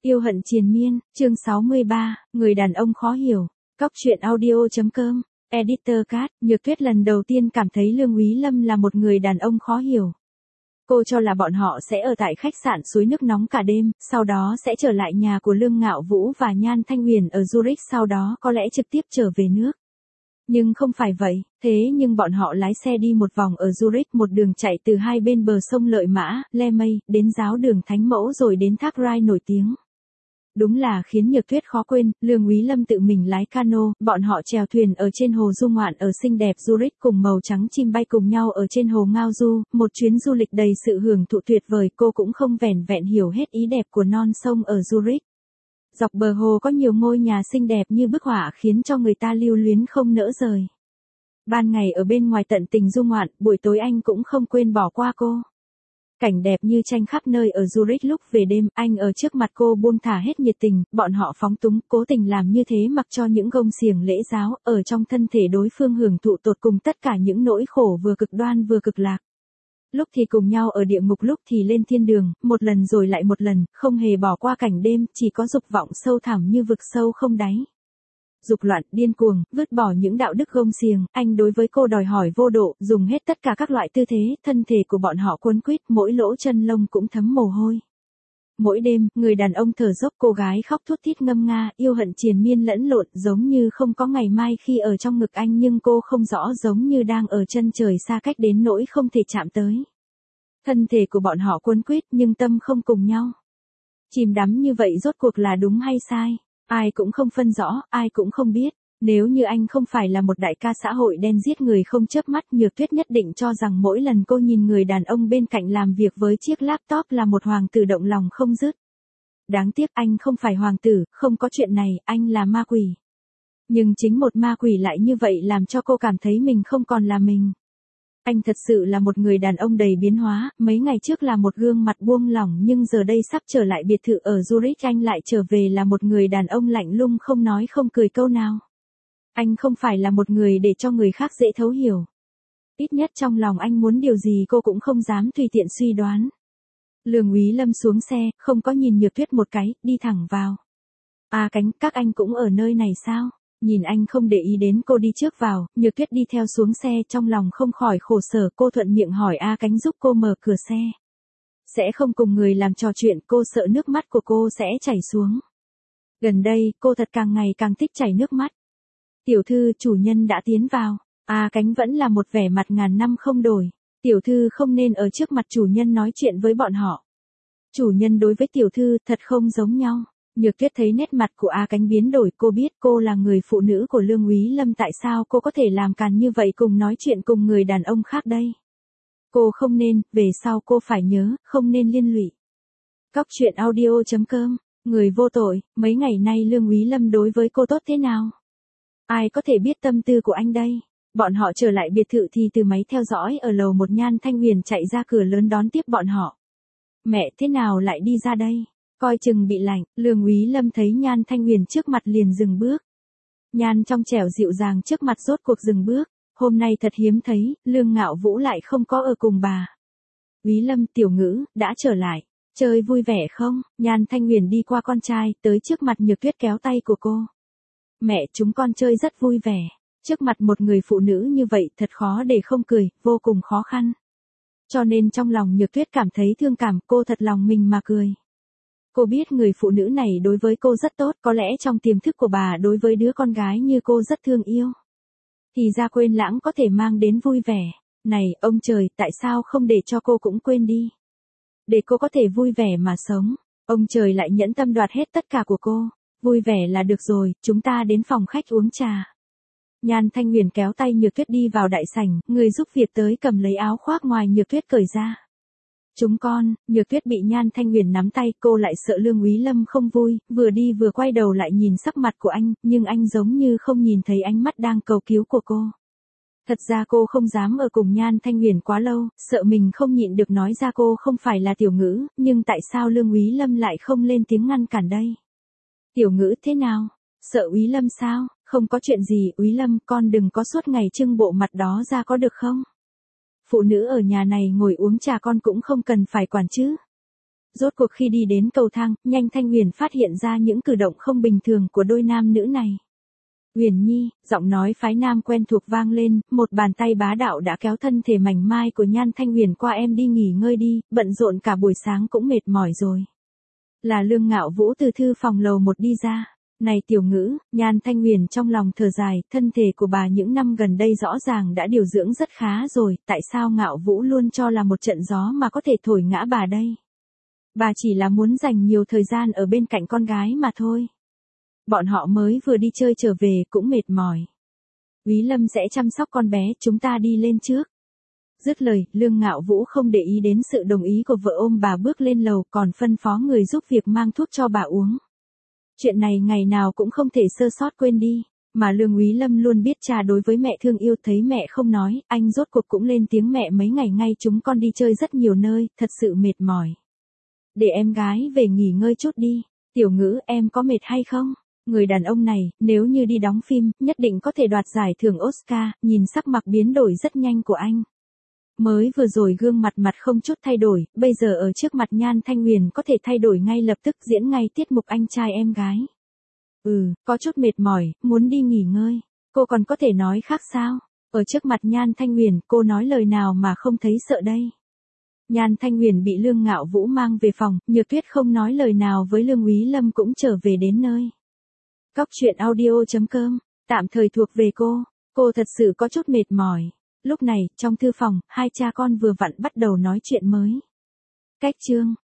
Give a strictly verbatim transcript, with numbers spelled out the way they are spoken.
Yêu hận triền miên, chương sáu mươi ba, người đàn ông khó hiểu. Cóc truyện audio.com, Editor Cat, Nhược Tuyết lần đầu tiên cảm thấy Lương Úy Lâm là một người đàn ông khó hiểu. Cô cho là bọn họ sẽ ở tại khách sạn suối nước nóng cả đêm, sau đó sẽ trở lại nhà của Lương Ngạo Vũ và Nhan Thanh Huyền ở Zurich, sau đó có lẽ trực tiếp trở về nước. Nhưng không phải vậy, thế nhưng bọn họ lái xe đi một vòng ở Zurich, một đường chạy từ hai bên bờ sông Lợi Mã, Le Mây, đến giáo đường Thánh Mẫu rồi đến thác Rai nổi tiếng. Đúng là khiến Nhược Tuyết khó quên, Lương Úy Lâm tự mình lái cano, bọn họ chèo thuyền ở trên hồ du ngoạn ở xinh đẹp Zurich cùng màu trắng chim bay cùng nhau ở trên hồ Ngao Du, một chuyến du lịch đầy sự hưởng thụ tuyệt vời. Cô cũng không vẻn vẹn hiểu hết ý đẹp của non sông ở Zurich. Dọc bờ hồ có nhiều ngôi nhà xinh đẹp như bức họa khiến cho người ta lưu luyến không nỡ rời. Ban ngày ở bên ngoài tận tình du ngoạn, buổi tối anh cũng không quên bỏ qua cô. Cảnh đẹp như tranh khắp nơi ở Zurich, lúc về đêm, anh ở trước mặt cô buông thả hết nhiệt tình, bọn họ phóng túng, cố tình làm như thế mặc cho những gông xiềng lễ giáo, ở trong thân thể đối phương hưởng thụ tột cùng tất cả những nỗi khổ vừa cực đoan vừa cực lạc. Lúc thì cùng nhau ở địa ngục, lúc thì lên thiên đường, một lần rồi lại một lần, không hề bỏ qua cảnh đêm, chỉ có dục vọng sâu thẳm như vực sâu không đáy. Dục loạn, điên cuồng, vứt bỏ những đạo đức gông xiềng, anh đối với cô đòi hỏi vô độ, dùng hết tất cả các loại tư thế, thân thể của bọn họ cuốn quýt, mỗi lỗ chân lông cũng thấm mồ hôi. Mỗi đêm, người đàn ông thở dốc, cô gái khóc thút thít ngâm nga, yêu hận triền miên lẫn lộn, giống như không có ngày mai khi ở trong ngực anh, nhưng cô không rõ, giống như đang ở chân trời xa cách đến nỗi không thể chạm tới. Thân thể của bọn họ cuốn quýt nhưng tâm không cùng nhau. Chìm đắm như vậy rốt cuộc là đúng hay sai? Ai cũng không phân rõ, ai cũng không biết. Nếu như anh không phải là một đại ca xã hội đen giết người không chớp mắt, Nhược Tuyết nhất định cho rằng mỗi lần cô nhìn người đàn ông bên cạnh làm việc với chiếc laptop là một hoàng tử động lòng không dứt. Đáng tiếc anh không phải hoàng tử, không có chuyện này, anh là ma quỷ. Nhưng chính một ma quỷ lại như vậy làm cho cô cảm thấy mình không còn là mình. Anh thật sự là một người đàn ông đầy biến hóa, mấy ngày trước là một gương mặt buông lỏng nhưng giờ đây sắp trở lại biệt thự ở Zurich anh lại trở về là một người đàn ông lạnh lùng không nói không cười câu nào. Anh không phải là một người để cho người khác dễ thấu hiểu. Ít nhất trong lòng anh muốn điều gì cô cũng không dám tùy tiện suy đoán. Lương Úy Lâm xuống xe, không có nhìn Nhược Tuyết một cái, đi thẳng vào. À Cánh, các anh cũng ở nơi này sao? Nhìn anh không để ý đến cô đi trước vào, Nhược Tuyết đi theo xuống xe, trong lòng không khỏi khổ sở, cô thuận miệng hỏi A Cánh giúp cô mở cửa xe. Sẽ không cùng người làm trò chuyện, cô sợ nước mắt của cô sẽ chảy xuống. Gần đây, cô thật càng ngày càng thích chảy nước mắt. Tiểu thư, chủ nhân đã tiến vào. A Cánh vẫn là một vẻ mặt ngàn năm không đổi. Tiểu thư không nên ở trước mặt chủ nhân nói chuyện với bọn họ. Chủ nhân đối với tiểu thư thật không giống nhau. Nhược Tuyết thấy nét mặt của A Cánh biến đổi, cô biết cô là người phụ nữ của Lương Úy Lâm, tại sao cô có thể làm càn như vậy cùng nói chuyện cùng người đàn ông khác đây. Cô không nên, về sau cô phải nhớ, không nên liên lụy. Cóc truyện audio.com, người vô tội, mấy ngày nay Lương Úy Lâm đối với cô tốt thế nào? Ai có thể biết tâm tư của anh đây? Bọn họ trở lại biệt thự thì từ máy theo dõi ở lầu một Nhan Thanh Huyền chạy ra cửa lớn đón tiếp bọn họ. Mẹ, thế nào lại đi ra đây? Coi chừng bị lạnh, Lương Úy Lâm thấy Nhan Thanh Huyền trước mặt liền dừng bước. Nhan trong trẻo dịu dàng trước mặt rốt cuộc dừng bước, hôm nay thật hiếm thấy, Lương Ngạo Vũ lại không có ở cùng bà. Úy Lâm, tiểu ngữ, đã trở lại, chơi vui vẻ không? Nhan Thanh Huyền đi qua con trai, tới trước mặt Nhược Tuyết kéo tay của cô. Mẹ, chúng con chơi rất vui vẻ, trước mặt một người phụ nữ như vậy thật khó để không cười, vô cùng khó khăn. Cho nên trong lòng Nhược Tuyết cảm thấy thương cảm, cô thật lòng mình mà cười. Cô biết người phụ nữ này đối với cô rất tốt, có lẽ trong tiềm thức của bà đối với đứa con gái như cô rất thương yêu. Thì ra quên lãng có thể mang đến vui vẻ. Này, ông trời, tại sao không để cho cô cũng quên đi? Để cô có thể vui vẻ mà sống. Ông trời lại nhẫn tâm đoạt hết tất cả của cô. Vui vẻ là được rồi, chúng ta đến phòng khách uống trà. Nhan Thanh Huyền kéo tay Nhược Tuyết đi vào đại sảnh, người giúp việc tới cầm lấy áo khoác ngoài Nhược Tuyết cởi ra. Chúng con, Nhược Tuyết bị Nhan Thanh Huyền nắm tay, cô lại sợ Lương Úy Lâm không vui, vừa đi vừa quay đầu lại nhìn sắc mặt của anh, nhưng anh giống như không nhìn thấy ánh mắt đang cầu cứu của cô. Thật ra cô không dám ở cùng Nhan Thanh Huyền quá lâu, sợ mình không nhịn được nói ra cô không phải là tiểu ngữ, nhưng tại sao Lương Úy Lâm lại không lên tiếng ngăn cản đây? Tiểu ngữ thế nào? Sợ Úy Lâm sao? Không có chuyện gì, Úy Lâm, con đừng có suốt ngày trưng bộ mặt đó ra có được không? Phụ nữ ở nhà này ngồi uống trà con cũng không cần phải quản chứ. Rốt cuộc khi đi đến cầu thang, Nhanh Thanh Huyền phát hiện ra những cử động không bình thường của đôi nam nữ này. Huyền Nhi, giọng nói phái nam quen thuộc vang lên, một bàn tay bá đạo đã kéo thân thể mảnh mai của Nhan Thanh Huyền qua. Em đi nghỉ ngơi đi, bận rộn cả buổi sáng cũng mệt mỏi rồi. Là Lương Ngạo Vũ từ thư phòng lầu một đi ra. Này tiểu ngữ, Nhan Thanh Huyền trong lòng thở dài, thân thể của bà những năm gần đây rõ ràng đã điều dưỡng rất khá rồi, tại sao Ngạo Vũ luôn cho là một trận gió mà có thể thổi ngã bà đây? Bà chỉ là muốn dành nhiều thời gian ở bên cạnh con gái mà thôi. Bọn họ mới vừa đi chơi trở về cũng mệt mỏi. Úy Lâm sẽ chăm sóc con bé, chúng ta đi lên trước. Dứt lời, Lương Ngạo Vũ không để ý đến sự đồng ý của vợ, ôm bà bước lên lầu, còn phân phó người giúp việc mang thuốc cho bà uống. Chuyện này ngày nào cũng không thể sơ sót quên đi, mà Lương Úy Lâm luôn biết cha đối với mẹ thương yêu. Thấy mẹ không nói, anh rốt cuộc cũng lên tiếng, mẹ mấy ngày ngay chúng con đi chơi rất nhiều nơi, thật sự mệt mỏi. Để em gái về nghỉ ngơi chút đi. Tiểu ngữ, em có mệt hay không? Người đàn ông này, nếu như đi đóng phim, nhất định có thể đoạt giải thưởng Oscar. Nhìn sắc mặt biến đổi rất nhanh của anh. Mới vừa rồi gương mặt mặt không chút thay đổi, bây giờ ở trước mặt Nhan Thanh Huyền có thể thay đổi ngay lập tức, diễn ngay tiết mục anh trai em gái. Ừ, có chút mệt mỏi, muốn đi nghỉ ngơi. Cô còn có thể nói khác sao? Ở trước mặt Nhan Thanh Huyền, cô nói lời nào mà không thấy sợ đây? Nhan Thanh Huyền bị Lương Ngạo Vũ mang về phòng, Nhược Tuyết không nói lời nào với Lương Úy Lâm cũng trở về đến nơi. Cóc truyện audio chấm com, tạm thời thuộc về cô. Cô thật sự có chút mệt mỏi. Lúc này, trong thư phòng, hai cha con vừa vặn bắt đầu nói chuyện mới. Cách chương